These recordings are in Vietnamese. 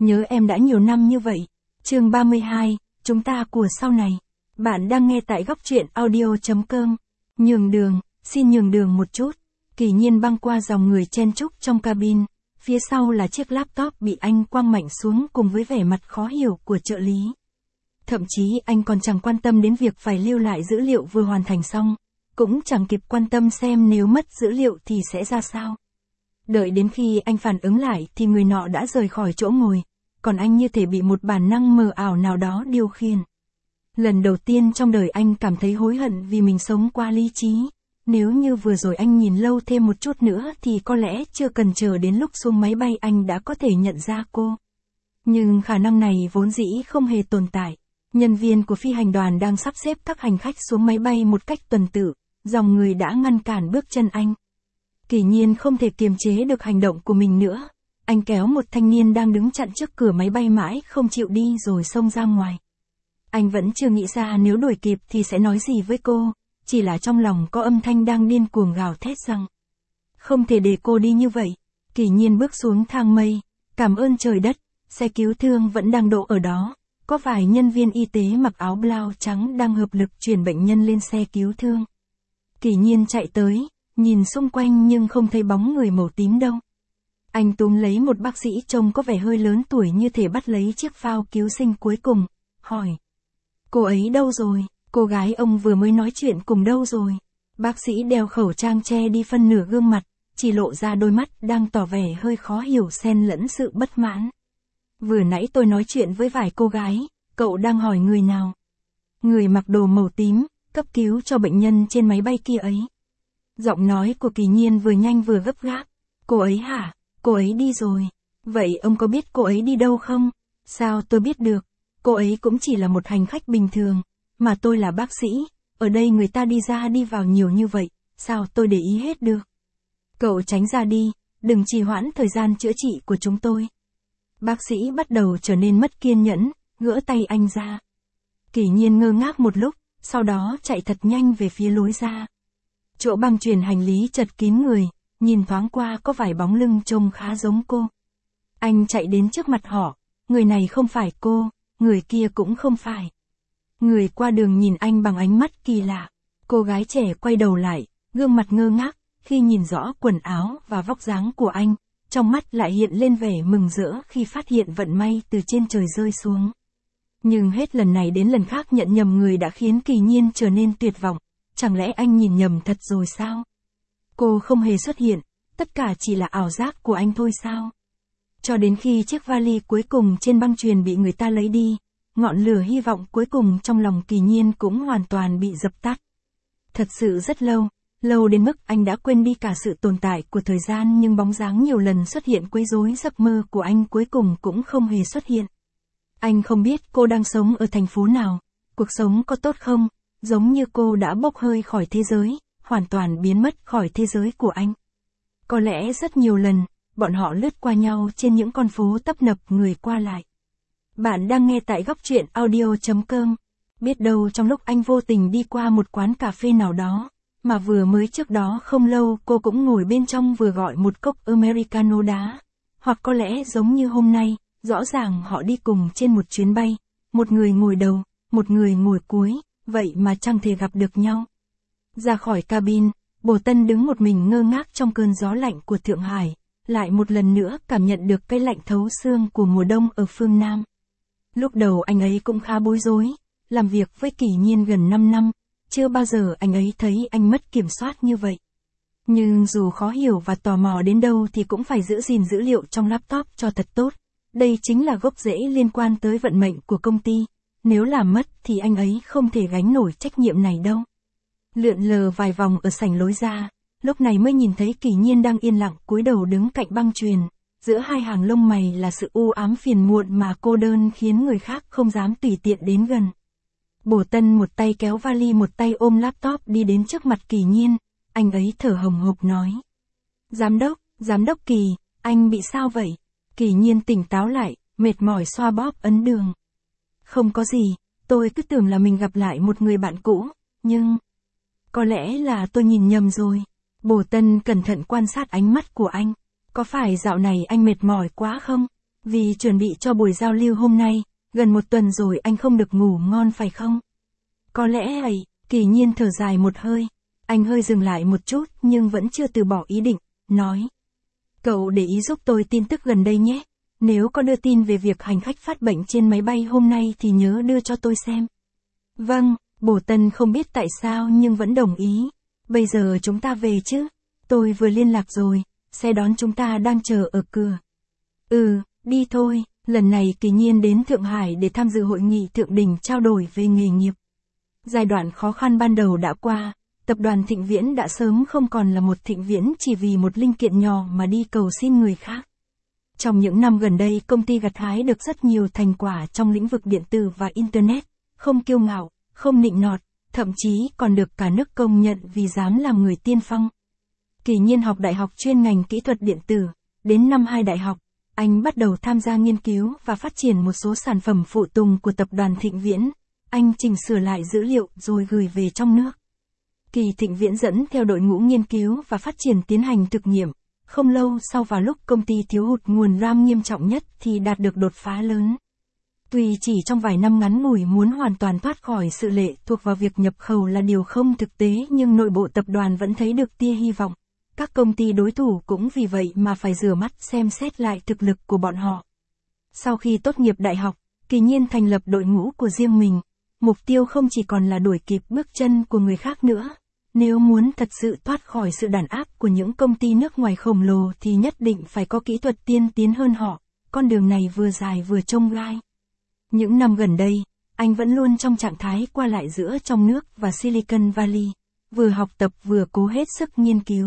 Nhớ em đã nhiều năm như vậy. Chương 32, chúng ta của sau này. Bạn đang nghe tại góc truyện audio.com. Nhường đường, xin nhường đường một chút. Kỳ Nhiên băng qua dòng người chen chúc trong cabin. Phía sau là chiếc laptop bị anh quăng mạnh xuống cùng với vẻ mặt khó hiểu của trợ lý. Thậm chí anh còn chẳng quan tâm đến việc phải lưu lại dữ liệu vừa hoàn thành xong. Cũng chẳng kịp quan tâm xem nếu mất dữ liệu thì sẽ ra sao. Đợi đến khi anh phản ứng lại thì người nọ đã rời khỏi chỗ ngồi, còn anh như thể bị một bản năng mờ ảo nào đó điều khiển. Lần đầu tiên trong đời anh cảm thấy hối hận vì mình sống quá lý trí. Nếu như vừa rồi anh nhìn lâu thêm một chút nữa thì có lẽ chưa cần chờ đến lúc xuống máy bay anh đã có thể nhận ra cô. Nhưng khả năng này vốn dĩ không hề tồn tại. Nhân viên của phi hành đoàn đang sắp xếp các hành khách xuống máy bay một cách tuần tự, dòng người đã ngăn cản bước chân anh. Kỳ Nhiên không thể kiềm chế được hành động của mình nữa. Anh kéo một thanh niên đang đứng chặn trước cửa máy bay mãi không chịu đi rồi xông ra ngoài. Anh vẫn chưa nghĩ ra nếu đuổi kịp thì sẽ nói gì với cô, chỉ là trong lòng có âm thanh đang điên cuồng gào thét rằng không thể để cô đi như vậy. Kỳ Nhiên bước xuống thang mây, cảm ơn trời đất, xe cứu thương vẫn đang đỗ ở đó. Có vài nhân viên y tế mặc áo blau trắng đang hợp lực chuyển bệnh nhân lên xe cứu thương. Kỳ Nhiên chạy tới, nhìn xung quanh nhưng không thấy bóng người màu tím đâu. Anh túm lấy một bác sĩ trông có vẻ hơi lớn tuổi như thể bắt lấy chiếc phao cứu sinh cuối cùng, hỏi. Cô ấy đâu rồi? Cô gái ông vừa mới nói chuyện cùng đâu rồi? Bác sĩ đeo khẩu trang che đi phân nửa gương mặt, chỉ lộ ra đôi mắt đang tỏ vẻ hơi khó hiểu xen lẫn sự bất mãn. Vừa nãy tôi nói chuyện với vài cô gái, cậu đang hỏi người nào? Người mặc đồ màu tím, cấp cứu cho bệnh nhân trên máy bay kia ấy. Giọng nói của Kỳ Nhiên vừa nhanh vừa gấp gáp. Cô ấy hả? Cô ấy đi rồi. Vậy ông có biết cô ấy đi đâu không? Sao tôi biết được? Cô ấy cũng chỉ là một hành khách bình thường, mà tôi là bác sĩ, ở đây người ta đi ra đi vào nhiều như vậy, sao tôi để ý hết được? Cậu tránh ra đi, đừng trì hoãn thời gian chữa trị của chúng tôi. Bác sĩ bắt đầu trở nên mất kiên nhẫn, gỡ tay anh ra. Kỳ Nhiên ngơ ngác một lúc, sau đó chạy thật nhanh về phía lối ra. Chỗ băng chuyền hành lý chật kín người, nhìn thoáng qua có vài bóng lưng trông khá giống cô. Anh chạy đến trước mặt họ, người này không phải cô, người kia cũng không phải. Người qua đường nhìn anh bằng ánh mắt kỳ lạ. Cô gái trẻ quay đầu lại, gương mặt ngơ ngác, khi nhìn rõ quần áo và vóc dáng của anh, trong mắt lại hiện lên vẻ mừng rỡ khi phát hiện vận may từ trên trời rơi xuống. Nhưng hết lần này đến lần khác nhận nhầm người đã khiến Kỳ Nhiên trở nên tuyệt vọng. Chẳng lẽ anh nhìn nhầm thật rồi sao? Cô không hề xuất hiện, tất cả chỉ là ảo giác của anh thôi sao? Cho đến khi chiếc vali cuối cùng trên băng chuyền bị người ta lấy đi, ngọn lửa hy vọng cuối cùng trong lòng Kỳ Nhiên cũng hoàn toàn bị dập tắt. Thật sự rất lâu, lâu đến mức anh đã quên đi cả sự tồn tại của thời gian, nhưng bóng dáng nhiều lần xuất hiện quấy rối giấc mơ của anh cuối cùng cũng không hề xuất hiện. Anh không biết cô đang sống ở thành phố nào, cuộc sống có tốt không, giống như cô đã bốc hơi khỏi thế giới, hoàn toàn biến mất khỏi thế giới của anh. Có lẽ rất nhiều lần, bọn họ lướt qua nhau trên những con phố tấp nập người qua lại. Bạn đang nghe tại góc truyện audio.com. Biết đâu trong lúc anh vô tình đi qua một quán cà phê nào đó, mà vừa mới trước đó không lâu cô cũng ngồi bên trong vừa gọi một cốc Americano đá. Hoặc có lẽ giống như hôm nay, rõ ràng họ đi cùng trên một chuyến bay, một người ngồi đầu, một người ngồi cuối, vậy mà chẳng thể gặp được nhau. Ra khỏi cabin, Bồ Tân đứng một mình ngơ ngác trong cơn gió lạnh của Thượng Hải, lại một lần nữa cảm nhận được cái lạnh thấu xương của mùa đông ở phương Nam. Lúc đầu anh ấy cũng khá bối rối, làm việc với Kỳ Nhiên gần 5 năm, chưa bao giờ anh ấy thấy anh mất kiểm soát như vậy. Nhưng dù khó hiểu và tò mò đến đâu thì cũng phải giữ gìn dữ liệu trong laptop cho thật tốt. Đây chính là gốc rễ liên quan tới vận mệnh của công ty, nếu làm mất thì anh ấy không thể gánh nổi trách nhiệm này đâu. Lượn lờ vài vòng ở sảnh lối ra, lúc này mới nhìn thấy Kỳ Nhiên đang yên lặng cúi đầu đứng cạnh băng chuyền. Giữa hai hàng lông mày là sự u ám phiền muộn mà cô đơn khiến người khác không dám tùy tiện đến gần. Bồ Tân một tay kéo vali một tay ôm laptop đi đến trước mặt Kỳ Nhiên, anh ấy thở hồng hộc nói. Giám đốc Kỳ, anh bị sao vậy? Kỳ Nhiên tỉnh táo lại, mệt mỏi xoa bóp ấn đường. Không có gì, tôi cứ tưởng là mình gặp lại một người bạn cũ, nhưng... Có lẽ là tôi nhìn nhầm rồi. Bồ Tân cẩn thận quan sát ánh mắt của anh. Có phải dạo này anh mệt mỏi quá không? Vì chuẩn bị cho buổi giao lưu hôm nay, gần một tuần rồi anh không được ngủ ngon phải không? Có lẽ vậy, Kỳ Nhiên thở dài một hơi. Anh hơi dừng lại một chút nhưng vẫn chưa từ bỏ ý định, nói. Cậu để ý giúp tôi tin tức gần đây nhé. Nếu có đưa tin về việc hành khách phát bệnh trên máy bay hôm nay thì nhớ đưa cho tôi xem. Vâng, Bổ Tân không biết tại sao nhưng vẫn đồng ý. Bây giờ chúng ta về chứ? Tôi vừa liên lạc rồi, xe đón chúng ta đang chờ ở cửa. Đi thôi. Lần này Kỳ Nhiên đến Thượng Hải để tham dự hội nghị thượng đỉnh trao đổi về nghề nghiệp. Giai đoạn khó khăn ban đầu đã qua, tập đoàn Thịnh Viễn đã sớm không còn là một Thịnh Viễn chỉ vì một linh kiện nhỏ mà đi cầu xin người khác. Trong những năm gần đây công ty gặt hái được rất nhiều thành quả trong lĩnh vực điện tử và Internet, không kiêu ngạo, không nịnh nọt, thậm chí còn được cả nước công nhận vì dám làm người tiên phong. Kỳ Nhiên học đại học chuyên ngành kỹ thuật điện tử, đến năm 2 đại học, anh bắt đầu tham gia nghiên cứu và phát triển một số sản phẩm phụ tùng của tập đoàn Thịnh Viễn. Anh chỉnh sửa lại dữ liệu rồi gửi về trong nước. Kỳ Thịnh Viễn dẫn theo đội ngũ nghiên cứu và phát triển tiến hành thực nghiệm. Không lâu sau vào lúc công ty thiếu hụt nguồn RAM nghiêm trọng nhất thì đạt được đột phá lớn. Tuy chỉ trong vài năm ngắn ngủi muốn hoàn toàn thoát khỏi sự lệ thuộc vào việc nhập khẩu là điều không thực tế nhưng nội bộ tập đoàn vẫn thấy được tia hy vọng. Các công ty đối thủ cũng vì vậy mà phải rửa mắt xem xét lại thực lực của bọn họ. Sau khi tốt nghiệp đại học, Kỳ Nhiên thành lập đội ngũ của riêng mình. Mục tiêu không chỉ còn là đuổi kịp bước chân của người khác nữa. Nếu muốn thật sự thoát khỏi sự đàn áp của những công ty nước ngoài khổng lồ thì nhất định phải có kỹ thuật tiên tiến hơn họ. Con đường này vừa dài vừa chông gai. Những năm gần đây, anh vẫn luôn trong trạng thái qua lại giữa trong nước và Silicon Valley, vừa học tập vừa cố hết sức nghiên cứu.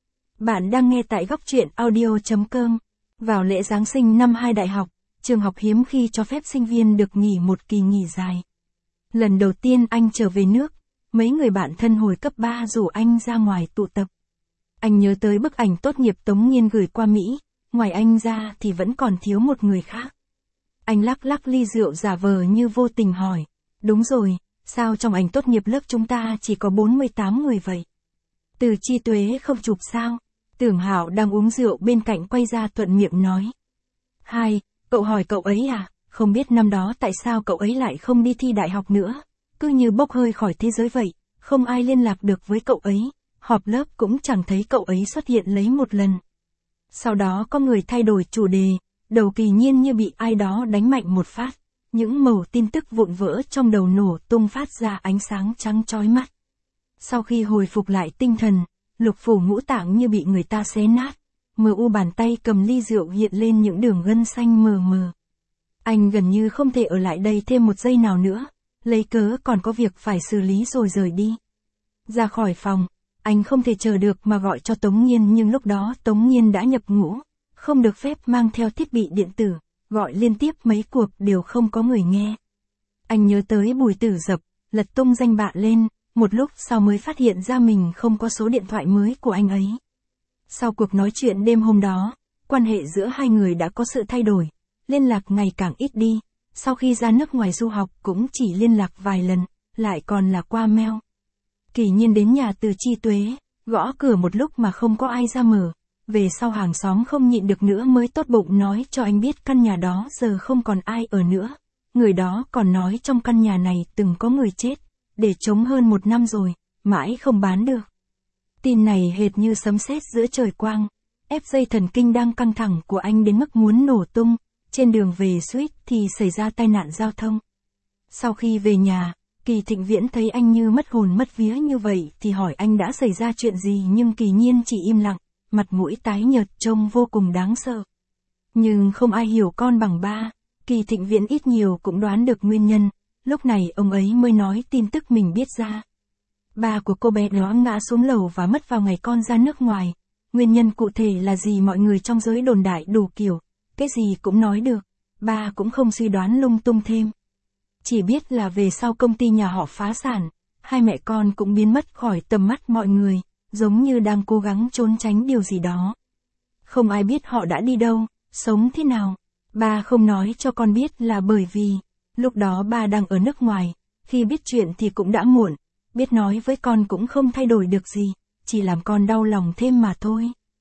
Bạn đang nghe tại góc truyện audio.com. Vào lễ Giáng sinh năm 2 đại học, trường học hiếm khi cho phép sinh viên được nghỉ một kỳ nghỉ dài. Lần đầu tiên anh trở về nước, mấy người bạn thân hồi cấp 3 rủ anh ra ngoài tụ tập. Anh nhớ tới bức ảnh tốt nghiệp Tống Nghiên gửi qua Mỹ, ngoài anh ra thì vẫn còn thiếu một người khác. Anh lắc lắc ly rượu giả vờ như vô tình hỏi, đúng rồi, sao trong ảnh tốt nghiệp lớp chúng ta chỉ có 48 người vậy? Từ Chi Tuế không chụp sao? Tưởng Hạo đang uống rượu bên cạnh quay ra thuận miệng nói. Hai, cậu hỏi cậu ấy à, không biết năm đó tại sao cậu ấy lại không đi thi đại học nữa, cứ như bốc hơi khỏi thế giới vậy, không ai liên lạc được với cậu ấy, họp lớp cũng chẳng thấy cậu ấy xuất hiện lấy một lần. Sau đó có người thay đổi chủ đề, đầu Kỳ Nhiên như bị ai đó đánh mạnh một phát, những mẩu tin tức vụn vỡ trong đầu nổ tung phát ra ánh sáng trắng chói mắt. Sau khi hồi phục lại tinh thần, lục phủ ngũ tạng như bị người ta xé nát, mờ u bàn tay cầm ly rượu hiện lên những đường gân xanh mờ mờ. Anh gần như không thể ở lại đây thêm một giây nào nữa, lấy cớ còn có việc phải xử lý rồi rời đi. Ra khỏi phòng, anh không thể chờ được mà gọi cho Tống Nghiên nhưng lúc đó Tống Nghiên đã nhập ngũ, không được phép mang theo thiết bị điện tử, gọi liên tiếp mấy cuộc đều không có người nghe. Anh nhớ tới Bùi Tử Dập, lật tung danh bạ lên, một lúc sau mới phát hiện ra mình không có số điện thoại mới của anh ấy. Sau cuộc nói chuyện đêm hôm đó, quan hệ giữa hai người đã có sự thay đổi, liên lạc ngày càng ít đi, sau khi ra nước ngoài du học cũng chỉ liên lạc vài lần, lại còn là qua mail. Kỳ Nhiên đến nhà Từ Chi Tuế, gõ cửa một lúc mà không có ai ra mở, về sau hàng xóm không nhịn được nữa mới tốt bụng nói cho anh biết căn nhà đó giờ không còn ai ở nữa. Người đó còn nói trong căn nhà này từng có người chết, để trống hơn 1 năm rồi, mãi không bán được. Tin này hệt như sấm sét giữa trời quang, ép dây thần kinh đang căng thẳng của anh đến mức muốn nổ tung. Trên đường về suýt thì xảy ra tai nạn giao thông. Sau khi về nhà, Kỳ Thịnh Viễn thấy anh như mất hồn mất vía như vậy thì hỏi anh đã xảy ra chuyện gì nhưng Kỳ Nhiên chỉ im lặng, mặt mũi tái nhợt trông vô cùng đáng sợ. Nhưng không ai hiểu con bằng ba, Kỳ Thịnh Viễn ít nhiều cũng đoán được nguyên nhân, lúc này ông ấy mới nói tin tức mình biết ra. Ba của cô bé đó ngã xuống lầu và mất vào ngày con ra nước ngoài, nguyên nhân cụ thể là gì mọi người trong giới đồn đại đủ kiểu. Cái gì cũng nói được, ba cũng không suy đoán lung tung thêm. Chỉ biết là về sau công ty nhà họ phá sản, hai mẹ con cũng biến mất khỏi tầm mắt mọi người, giống như đang cố gắng trốn tránh điều gì đó. Không ai biết họ đã đi đâu, sống thế nào. Ba không nói cho con biết là bởi vì, lúc đó ba đang ở nước ngoài, khi biết chuyện thì cũng đã muộn, biết nói với con cũng không thay đổi được gì, chỉ làm con đau lòng thêm mà thôi.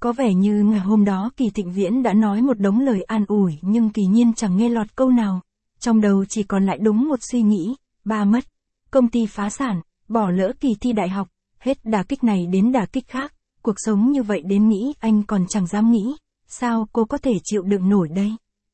Có vẻ như ngày hôm đó Kỳ Thịnh Viễn đã nói một đống lời an ủi nhưng Kỳ Nhiên chẳng nghe lọt câu nào. Trong đầu chỉ còn lại đúng một suy nghĩ, ba mất, công ty phá sản, bỏ lỡ kỳ thi đại học, hết đả kích này đến đả kích khác, cuộc sống như vậy đến nghĩ anh còn chẳng dám nghĩ, sao cô có thể chịu đựng nổi đây?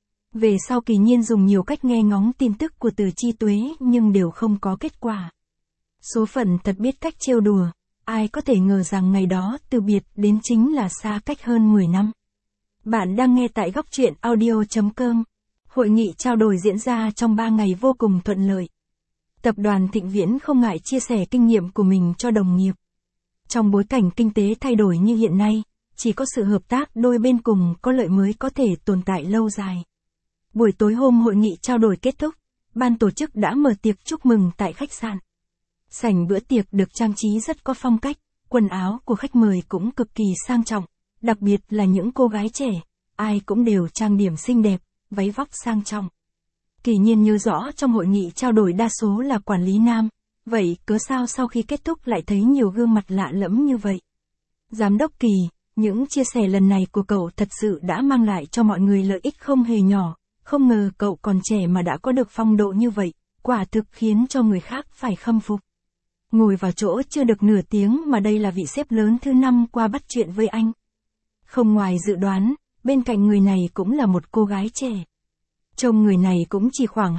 Về sau Kỳ Nhiên dùng nhiều cách nghe ngóng tin tức của Từ Chi Tuế nhưng đều không có kết quả. Số phận thật biết cách trêu đùa, ai có thể ngờ rằng ngày đó từ biệt đến chính là xa cách hơn 10 năm. Bạn đang nghe tại góc truyện audio.com. Hội nghị trao đổi diễn ra trong 3 ngày vô cùng thuận lợi. Tập đoàn Thịnh Viễn không ngại chia sẻ kinh nghiệm của mình cho đồng nghiệp. Trong bối cảnh kinh tế thay đổi như hiện nay, chỉ có sự hợp tác đôi bên cùng có lợi mới có thể tồn tại lâu dài. Buổi tối hôm hội nghị trao đổi kết thúc, ban tổ chức đã mở tiệc chúc mừng tại khách sạn. Sảnh bữa tiệc được trang trí rất có phong cách, quần áo của khách mời cũng cực kỳ sang trọng, đặc biệt là những cô gái trẻ, ai cũng đều trang điểm xinh đẹp, váy vóc sang trọng. Kỳ Nhiên nhớ rõ trong hội nghị trao đổi đa số là quản lý nam, vậy cớ sao sau khi kết thúc lại thấy nhiều gương mặt lạ lẫm như vậy? Giám đốc Kỳ, những chia sẻ lần này của cậu thật sự đã mang lại cho mọi người lợi ích không hề nhỏ, không ngờ cậu còn trẻ mà đã có được phong độ như vậy, quả thực khiến cho người khác phải khâm phục. Ngồi vào chỗ chưa được nửa tiếng mà đây là vị sếp lớn thứ 5 qua bắt chuyện với anh. Không ngoài dự đoán, bên cạnh người này cũng là một cô gái trẻ. Trông người này cũng chỉ khoảng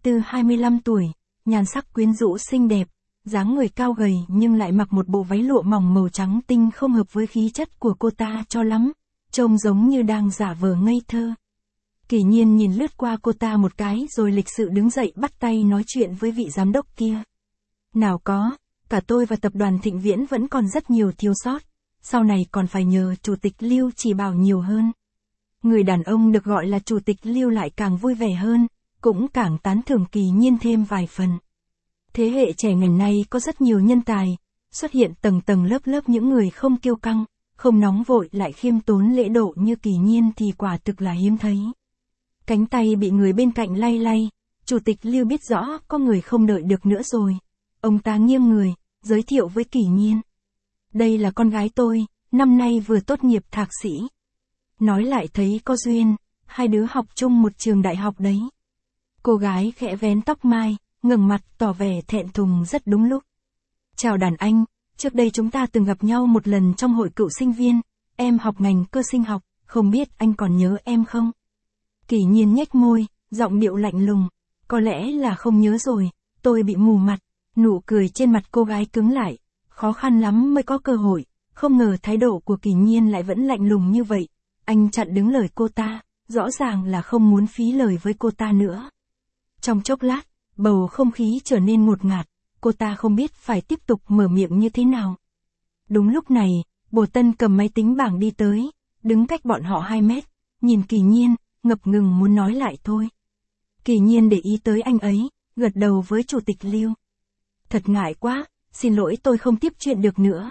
24-25 tuổi, nhan sắc quyến rũ xinh đẹp, dáng người cao gầy nhưng lại mặc một bộ váy lụa mỏng màu trắng tinh không hợp với khí chất của cô ta cho lắm, trông giống như đang giả vờ ngây thơ. Kỳ Nhiên nhìn lướt qua cô ta một cái rồi lịch sự đứng dậy bắt tay nói chuyện với vị giám đốc kia. Nào có, cả tôi và tập đoàn Thịnh Viễn vẫn còn rất nhiều thiếu sót, sau này còn phải nhờ Chủ tịch Lưu chỉ bảo nhiều hơn. Người đàn ông được gọi là Chủ tịch Lưu lại càng vui vẻ hơn, cũng càng tán thưởng Kỳ Nhiên thêm vài phần. Thế hệ trẻ ngày nay có rất nhiều nhân tài, xuất hiện tầng tầng lớp lớp những người không kiêu căng, không nóng vội lại khiêm tốn lễ độ như Kỳ Nhiên thì quả thực là hiếm thấy. Cánh tay bị người bên cạnh lay lay, Chủ tịch Lưu biết rõ có người không đợi được nữa rồi. Ông ta nghiêng người, giới thiệu với Kỳ Nhiên. Đây là con gái tôi, năm nay vừa tốt nghiệp thạc sĩ. Nói lại thấy có duyên, hai đứa học chung một trường đại học đấy. Cô gái khẽ vén tóc mai, ngẩng mặt tỏ vẻ thẹn thùng rất đúng lúc. Chào đàn anh, trước đây chúng ta từng gặp nhau một lần trong hội cựu sinh viên, em học ngành cơ sinh học, không biết anh còn nhớ em không? Kỳ Nhiên nhếch môi, giọng điệu lạnh lùng, có lẽ là không nhớ rồi, tôi bị mù mặt. Nụ cười trên mặt cô gái cứng lại, khó khăn lắm mới có cơ hội, không ngờ thái độ của Kỳ Nhiên lại vẫn lạnh lùng như vậy. Anh chặn đứng lời cô ta, rõ ràng là không muốn phí lời với cô ta nữa. Trong chốc lát, bầu không khí trở nên ngột ngạt, cô ta không biết phải tiếp tục mở miệng như thế nào. Đúng lúc này, Bồ Tân cầm máy tính bảng đi tới, đứng cách bọn họ 2 mét, nhìn Kỳ Nhiên, ngập ngừng muốn nói lại thôi. Kỳ Nhiên để ý tới anh ấy, gật đầu với Chủ tịch Lưu. Thật ngại quá, xin lỗi tôi không tiếp chuyện được nữa.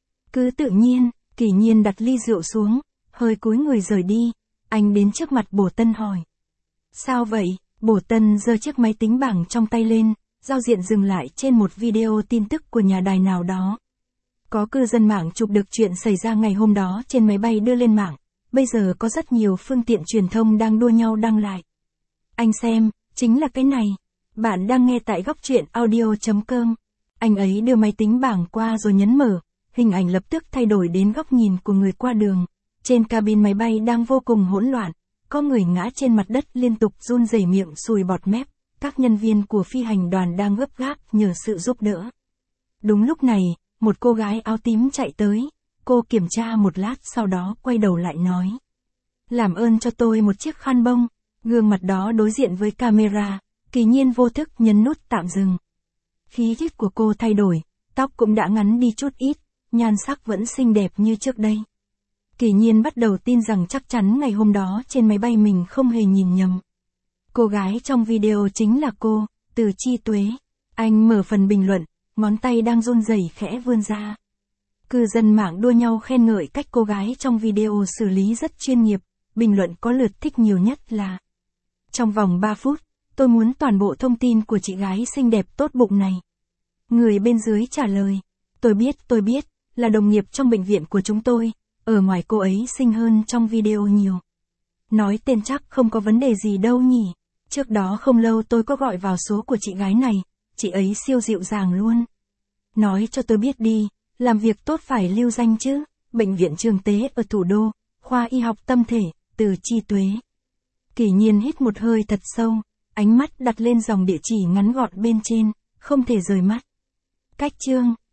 Cứ tự nhiên, Kỳ Nhiên đặt ly rượu xuống, hơi cúi người rời đi, anh đến trước mặt Bồ Tân hỏi. Sao vậy? Bồ Tân giơ chiếc máy tính bảng trong tay lên, giao diện dừng lại trên một video tin tức của nhà đài nào đó. Có cư dân mạng chụp được chuyện xảy ra ngày hôm đó trên máy bay đưa lên mạng, bây giờ có rất nhiều phương tiện truyền thông đang đua nhau đăng lại. Anh xem, chính là cái này. Bạn đang nghe tại góc truyện audio.com. Anh ấy đưa máy tính bảng qua rồi nhấn mở, hình ảnh lập tức thay đổi đến góc nhìn của người qua đường. Trên cabin máy bay đang vô cùng hỗn loạn, có người ngã trên mặt đất liên tục run rẩy miệng sùi bọt mép, các nhân viên của phi hành đoàn đang gấp gáp nhờ sự giúp đỡ. Đúng lúc này, một cô gái áo tím chạy tới, cô kiểm tra một lát sau đó quay đầu lại nói. Làm ơn cho tôi một chiếc khăn bông, gương mặt đó đối diện với camera. Kỳ Nhiên vô thức nhấn nút tạm dừng. Khí chất của cô thay đổi, tóc cũng đã ngắn đi chút ít, nhan sắc vẫn xinh đẹp như trước đây. Kỳ Nhiên bắt đầu tin rằng chắc chắn ngày hôm đó trên máy bay mình không hề nhìn nhầm. Cô gái trong video chính là cô, Từ Chi Tuế. Anh mở phần bình luận, ngón tay đang run rẩy khẽ vươn ra. Cư dân mạng đua nhau khen ngợi cách cô gái trong video xử lý rất chuyên nghiệp, bình luận có lượt thích nhiều nhất là: trong vòng 3 phút, tôi muốn toàn bộ thông tin của chị gái xinh đẹp tốt bụng này. Người bên dưới trả lời, tôi biết, là đồng nghiệp trong bệnh viện của chúng tôi, ở ngoài cô ấy xinh hơn trong video nhiều. Nói tên chắc không có vấn đề gì đâu nhỉ. Trước đó không lâu tôi có gọi vào số của chị gái này, chị ấy siêu dịu dàng luôn. Nói cho tôi biết đi, làm việc tốt phải lưu danh chứ. Bệnh viện Trường Tế ở thủ đô, khoa y học tâm thể, Từ Chi Tuế. Kỷ Nhiên hít một hơi thật sâu, ánh mắt đặt lên dòng địa chỉ ngắn gọn bên trên, không thể rời mắt. Cách chương